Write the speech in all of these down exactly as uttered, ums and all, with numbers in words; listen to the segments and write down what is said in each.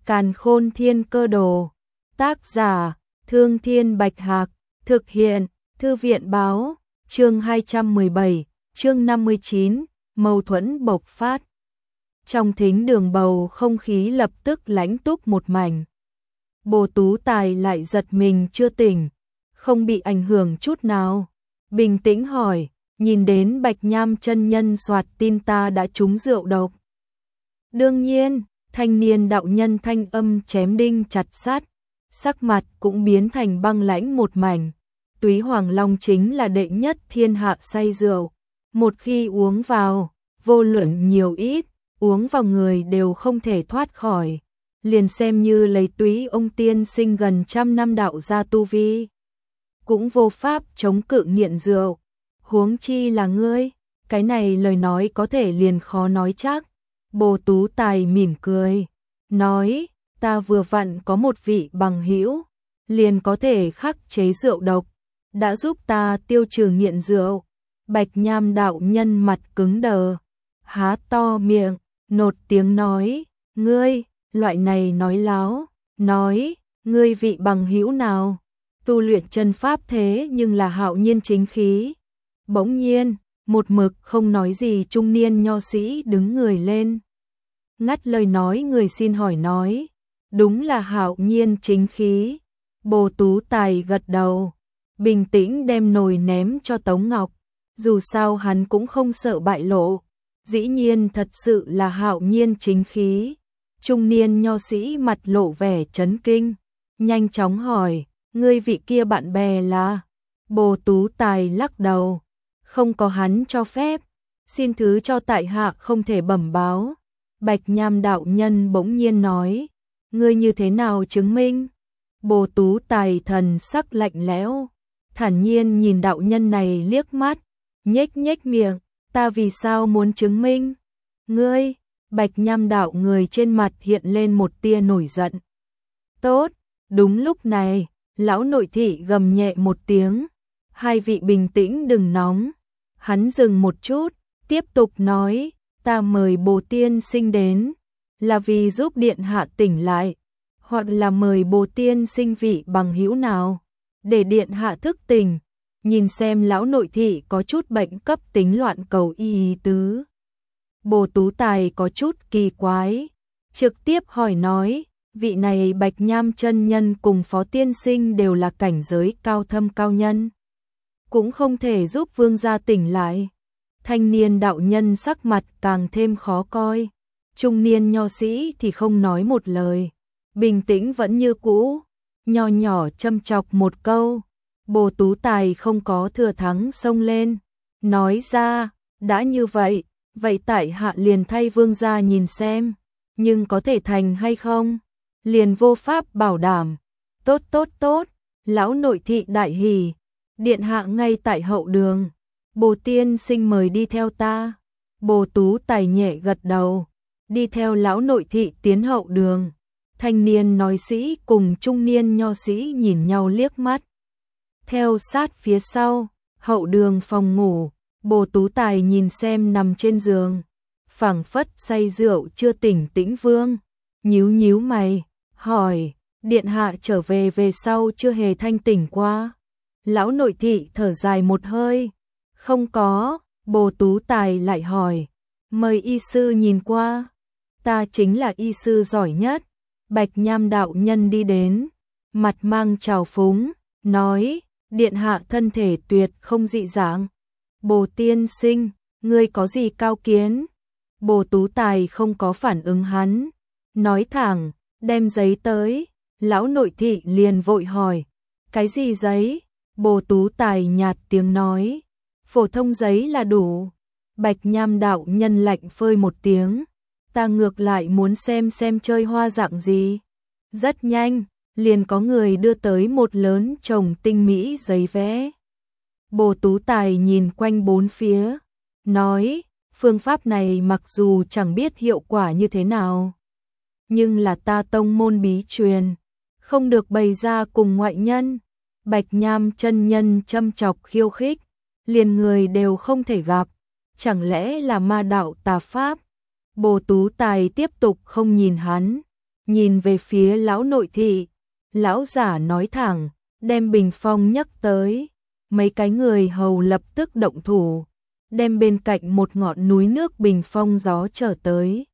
Càn Khôn Thiên Cơ Đồ. Tác giả: Thương Thiên Bạch Hạc. Thực hiện: Thư viện Báo. Chương hai trăm mười bảy, chương năm mươi chín, mâu thuẫn bộc phát. Trong thính đường bầu không khí lập tức lãnh túc một mảnh. Bồ Tú Tài lại giật mình chưa tỉnh, không bị ảnh hưởng chút nào. Bình tĩnh hỏi, nhìn đến Bạch Nham chân nhân soạt tin ta đã trúng rượu độc. Đương nhiên, thanh niên đạo nhân thanh âm chém đinh chặt sắt, sắc mặt cũng biến thành băng lãnh một mảnh. Túy Hoàng Long chính là đệ nhất thiên hạ say rượu, một khi uống vào, vô luận nhiều ít, uống vào người đều không thể thoát khỏi. Liền xem như lấy Túy ông tiên sinh gần trăm năm đạo gia tu vi, cũng vô pháp chống cự nghiện rượu. Huống chi là ngươi, cái này lời nói có thể liền khó nói chắc. Bồ Tú Tài mỉm cười, nói, ta vừa vặn có một vị bằng hữu, liền có thể khắc chế rượu độc, đã giúp ta tiêu trừ nghiện rượu. Bạch Nham đạo nhân mặt cứng đờ, há to miệng, nột tiếng nói, ngươi, loại này nói láo, nói, ngươi vị bằng hữu nào, tu luyện chân pháp thế nhưng là hạo nhiên chính khí. Bỗng nhiên, một mực không nói gì trung niên nho sĩ đứng người lên, ngắt lời nói người xin hỏi nói, đúng là hạo nhiên chính khí. Bồ Tú Tài gật đầu, bình tĩnh đem nồi ném cho Tống Ngọc, dù sao hắn cũng không sợ bại lộ, dĩ nhiên thật sự là hạo nhiên chính khí. Trung niên nho sĩ mặt lộ vẻ chấn kinh, nhanh chóng hỏi, ngươi vị kia bạn bè là? Bồ Tú Tài lắc đầu, không có hắn cho phép, xin thứ cho tại hạ không thể bẩm báo. Bạch Nham đạo nhân bỗng nhiên nói, ngươi như thế nào chứng minh? Bồ Tú Tài thần sắc lạnh lẽo, thản nhiên nhìn đạo nhân này liếc mắt, nhếch nhếch miệng, ta vì sao muốn chứng minh? Ngươi, Bạch Nham đạo người trên mặt hiện lên một tia nổi giận. Tốt, đúng lúc này, lão nội thị gầm nhẹ một tiếng, hai vị bình tĩnh đừng nóng. Hắn dừng một chút, tiếp tục nói, ta mời Bồ tiên sinh đến, là vì giúp điện hạ tỉnh lại, hoặc là mời Bồ tiên sinh vị bằng hữu nào, để điện hạ thức tỉnh. Nhìn xem lão nội thị có chút bệnh cấp tính loạn cầu y ý tứ. Bồ Tú Tài có chút kỳ quái, trực tiếp hỏi nói, vị này Bạch Nham chân nhân cùng Phó tiên sinh đều là cảnh giới cao thâm cao nhân, cũng không thể giúp vương gia tỉnh lại. Thanh niên đạo nhân sắc mặt càng thêm khó coi, trung niên nho sĩ thì không nói một lời, bình tĩnh vẫn như cũ, nho nhỏ châm chọc một câu. Bồ Tú Tài không có thừa thắng xông lên, nói ra, đã như vậy, vậy tại hạ liền thay vương gia nhìn xem, nhưng có thể thành hay không, liền vô pháp bảo đảm. Tốt tốt tốt, lão nội thị đại hỉ, điện hạ ngay tại hậu đường, Bồ tiên sinh mời đi theo ta. Bồ Tú Tài nhẹ gật đầu, đi theo lão nội thị tiến hậu đường. Thanh niên nói sĩ cùng trung niên nho sĩ nhìn nhau liếc mắt, theo sát phía sau. Hậu đường phòng ngủ, Bồ Tú Tài nhìn xem nằm trên giường, phảng phất say rượu chưa tỉnh Tĩnh Vương, nhíu nhíu mày, hỏi, điện hạ trở về về sau chưa hề thanh tỉnh qua? Lão nội thị thở dài một hơi, không có. Bồ Tú Tài lại hỏi, mời y sư nhìn qua. Ta chính là y sư giỏi nhất. Bạch Nham đạo nhân đi đến, mặt mang trào phúng, nói, điện hạ thân thể tuyệt không dị dạng. Bồ tiên sinh, ngươi có gì cao kiến? Bồ Tú Tài không có phản ứng hắn, nói thẳng, đem giấy tới. Lão nội thị liền vội hỏi, cái gì giấy? Bồ Tú Tài nhạt tiếng nói, phổ thông giấy là đủ. Bạch Nham đạo nhân lạnh phơi một tiếng, ta ngược lại muốn xem xem chơi hoa dạng gì. Rất nhanh, liền có người đưa tới một lớn chồng tinh mỹ giấy vẽ. Bồ Tú Tài nhìn quanh bốn phía, nói, phương pháp này mặc dù chẳng biết hiệu quả như thế nào, nhưng là ta tông môn bí truyền, không được bày ra cùng ngoại nhân. Bạch Nham chân nhân châm chọc khiêu khích, liền người đều không thể gặp, chẳng lẽ là ma đạo tà pháp? Bồ Tú Tài tiếp tục không nhìn hắn, nhìn về phía lão nội thị, lão giả nói thẳng, đem bình phong nhấc tới, mấy cái người hầu lập tức động thủ, đem bên cạnh một ngọn núi nước bình phong gió trở tới.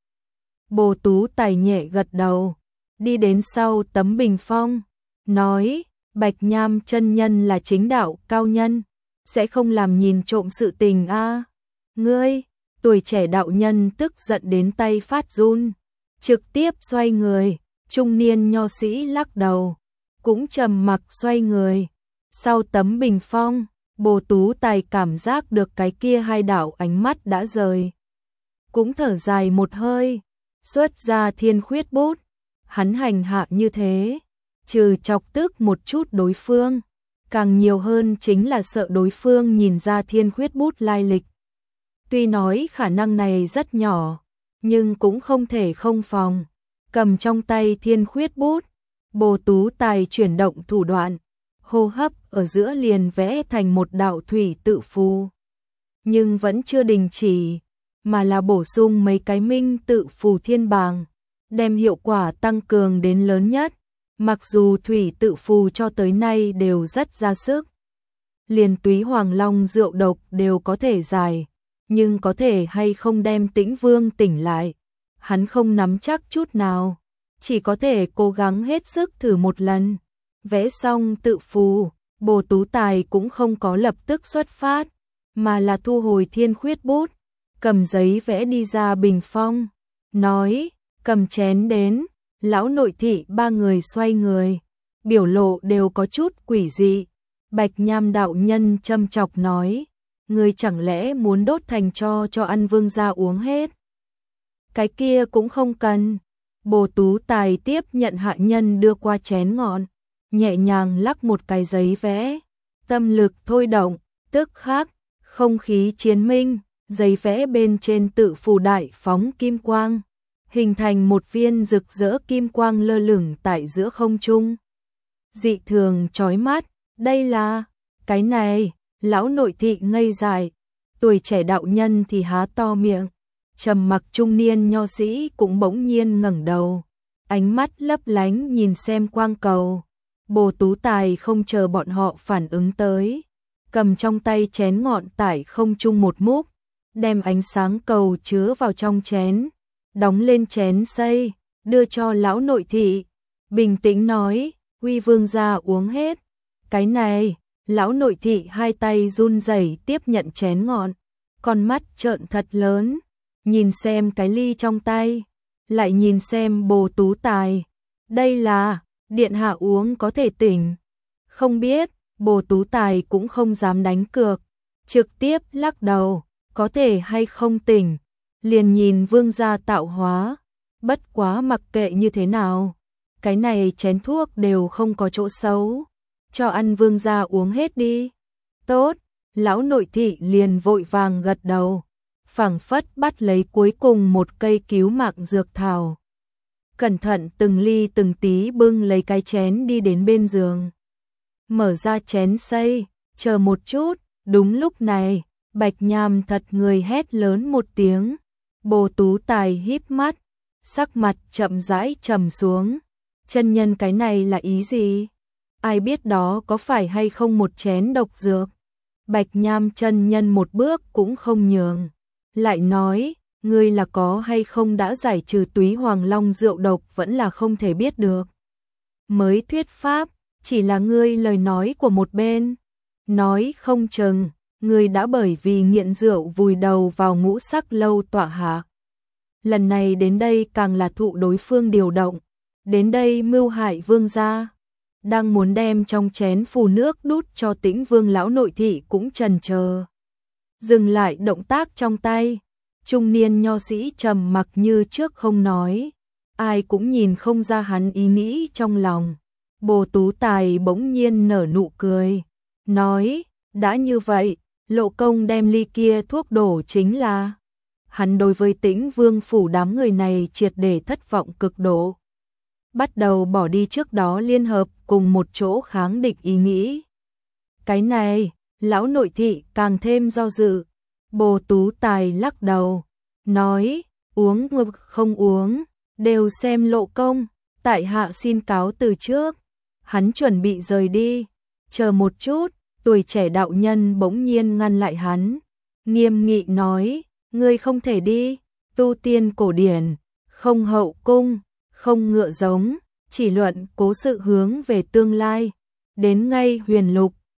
Bồ Tú Tài nhẹ gật đầu, đi đến sau tấm bình phong, nói, Bạch Nham chân nhân là chính đạo cao nhân, sẽ không làm nhìn trộm sự tình a. Ngươi, tuổi trẻ đạo nhân tức giận đến tay phát run, trực tiếp xoay người, trung niên nho sĩ lắc đầu, cũng trầm mặc xoay người. Sau tấm bình phong, Bồ Tú Tài cảm giác được cái kia hai đạo ánh mắt đã rời. Cũng thở dài một hơi, xuất ra thiên khuyết bút, hắn hành hạ như thế, trừ chọc tức một chút đối phương, càng nhiều hơn chính là sợ đối phương nhìn ra thiên khuyết bút lai lịch. Tuy nói khả năng này rất nhỏ, nhưng cũng không thể không phòng. Cầm trong tay thiên khuyết bút, Bồ Tú Tài chuyển động thủ đoạn, hô hấp ở giữa liền vẽ thành một đạo thủy tự phù. Nhưng vẫn chưa đình chỉ, mà là bổ sung mấy cái minh tự phù thiên bàng, đem hiệu quả tăng cường đến lớn nhất. Mặc dù thủy tự phù cho tới nay đều rất ra sức, liền túy hoàng long rượu độc đều có thể giải, nhưng có thể hay không đem Tĩnh Vương tỉnh lại, hắn không nắm chắc chút nào, chỉ có thể cố gắng hết sức thử một lần. Vẽ xong tự phù, Bồ Tú Tài cũng không có lập tức xuất phát, mà là thu hồi thiên khuyết bút, cầm giấy vẽ đi ra bình phong, nói, cầm chén đến. Lão nội thị ba người xoay người, biểu lộ đều có chút quỷ dị. Bạch Nham đạo nhân châm chọc nói, ngươi chẳng lẽ muốn đốt thành cho cho ăn vương gia uống hết? Cái kia cũng không cần. Bồ Tú Tài tiếp nhận hạ nhân đưa qua chén ngọn, nhẹ nhàng lắc một cái giấy vẽ, tâm lực thôi động, tức khắc không khí chiến minh, giấy vẽ bên trên tự phù đại phóng kim quang, hình thành một viên rực rỡ kim quang lơ lửng tại giữa không trung. Dị thường chói mắt, đây là, cái này, lão nội thị ngây dại, tuổi trẻ đạo nhân thì há to miệng, trầm mặc trung niên nho sĩ cũng bỗng nhiên ngẩng đầu, ánh mắt lấp lánh nhìn xem quang cầu. Bồ Tú Tài không chờ bọn họ phản ứng tới, cầm trong tay chén ngọn tải không trung một múc, đem ánh sáng cầu chứa vào trong chén, đóng lên chén xây, đưa cho lão nội thị, bình tĩnh nói, Huy vương gia uống hết. Cái này, lão nội thị hai tay run rẩy tiếp nhận chén ngọn, con mắt trợn thật lớn, nhìn xem cái ly trong tay, lại nhìn xem Bồ Tú Tài. Đây là, điện hạ uống có thể tỉnh. Không biết, Bồ Tú Tài cũng không dám đánh cược, trực tiếp lắc đầu, có thể hay không tỉnh, liền nhìn vương gia tạo hóa. Bất quá mặc kệ như thế nào, cái này chén thuốc đều không có chỗ xấu, cho ăn vương gia uống hết đi. Tốt, lão nội thị liền vội vàng gật đầu, phảng phất bắt lấy cuối cùng một cây cứu mạng dược thảo. Cẩn thận từng ly từng tí bưng lấy cái chén đi đến bên giường. Mở ra chén xây, chờ một chút, đúng lúc này, Bạch Nham thật người hét lớn một tiếng. Bồ Tú Tài híp mắt, sắc mặt chậm rãi trầm xuống. Chân nhân cái này là ý gì? Ai biết đó có phải hay không một chén độc dược? Bạch Nham chân nhân một bước cũng không nhường, lại nói, ngươi là có hay không đã giải trừ túy hoàng long rượu độc vẫn là không thể biết được. Mới thuyết pháp, chỉ là ngươi lời nói của một bên, nói không chừng, ngươi đã bởi vì nghiện rượu vùi đầu vào ngũ sắc lâu tọa hạ. Lần này đến đây càng là thụ đối phương điều động, đến đây mưu hại vương gia, đang muốn đem trong chén phù nước đút cho Tĩnh Vương lão nội thị cũng chần chờ. Dừng lại động tác trong tay, trung niên nho sĩ trầm mặc như trước không nói, ai cũng nhìn không ra hắn ý nghĩ trong lòng. Bồ Tú Tài bỗng nhiên nở nụ cười, nói, đã như vậy, Lộ công đem ly kia thuốc đổ chính là. Hắn đối với Tĩnh Vương phủ đám người này triệt để thất vọng cực độ. Bắt đầu bỏ đi trước đó liên hợp cùng một chỗ kháng địch ý nghĩ. Cái này, lão nội thị càng thêm do dự. Bồ Tú Tài lắc đầu, nói, uống ngược không uống, đều xem Lộ công. tại hạ xin cáo từ trước. Hắn chuẩn bị rời đi. Chờ một chút, tuổi trẻ đạo nhân bỗng nhiên ngăn lại hắn. Nghiêm nghị nói, ngươi không thể đi, tu tiên cổ điển, không hậu cung, không ngựa giống, chỉ luận cố sự hướng về tương lai. Đến ngay huyền lục,